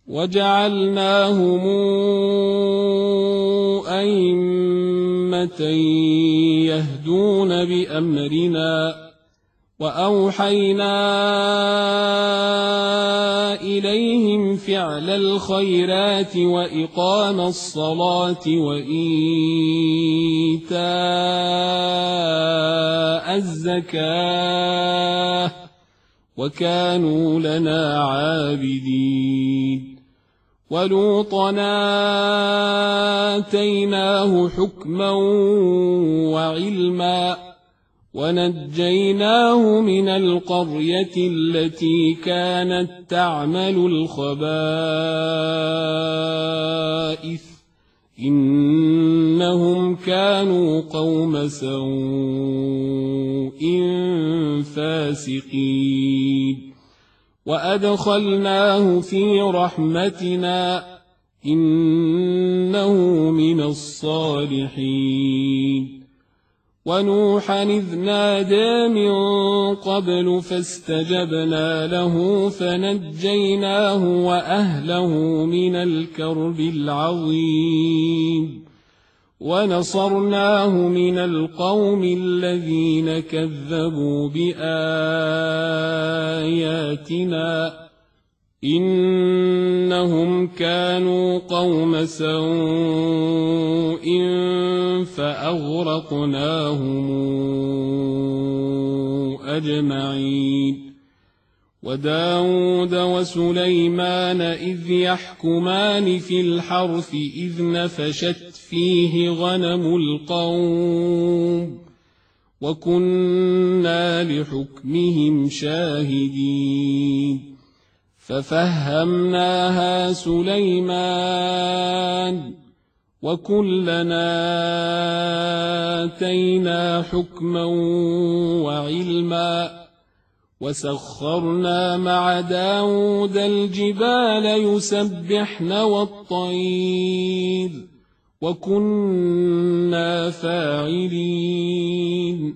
وجعلناهم أئمة يهدون بأمرنا وأوحينا إليهم فعل الخيرات وإقام الصلاة وإيتاء الزكاة وكانوا لنا عابدين ولوطا آتيناه حكما وعلما ونجيناه من القرية التي كانت تعمل الخبائث إنهم كانوا قوم سوء فاسقين وأدخلناه في رحمتنا إنه من الصالحين ونوحا إذ نادى من قبل فاستجبنا له فنجيناه وأهله من الكرب العظيم ونصرناه من القوم الذين كذبوا بآياتنا إنهم كانوا قوم سوء فأغرقناهم أجمعين وداود وسليمان إذ يحكمان في الحرث إذ نفشت فيه غنم القوم وكنا لحكمهم شاهدين ففهمناها سليمان وكلنا آتينا حكما وعلما وسخرنا مع داود الجبال يسبحن والطير وكنا فاعلين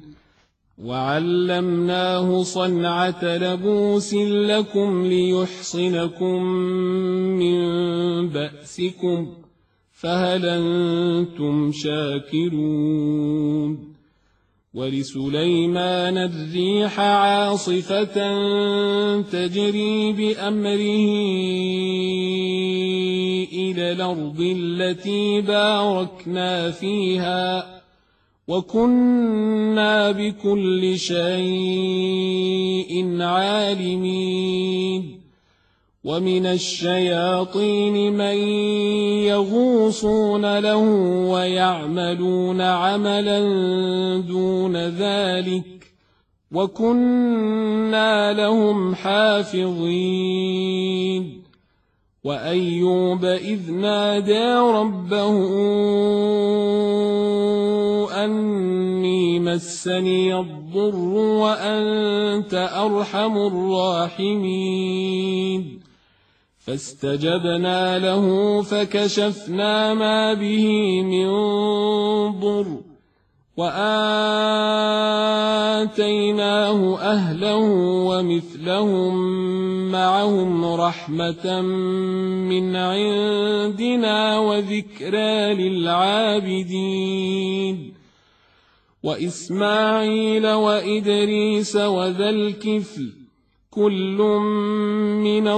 وعلمناه صنعة لبوس لكم ليحصنكم من بأسكم فهل أنتم شاكرون ولسليمان الريح عاصفة تجري بأمره إلى الأرض التي باركنا فيها وكنا بكل شيء عالمين ومن الشياطين من يغوصون له ويعملون عملا دون ذلك وكنا لهم حافظين وأيوب إذ نادى ربه أني مسني الضر وأنت أرحم الراحمين فاستجبنا له فكشفنا ما به من ضر وآتيناه أهله ومثلهم معهم رحمة من عندنا وذكرى للعابدين وإسماعيل وإدريس وذا الكفل كل من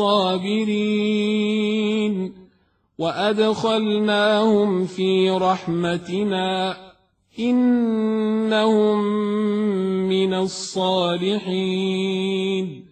الصابرين وأدخلناهم في رحمتنا إنهم من الصالحين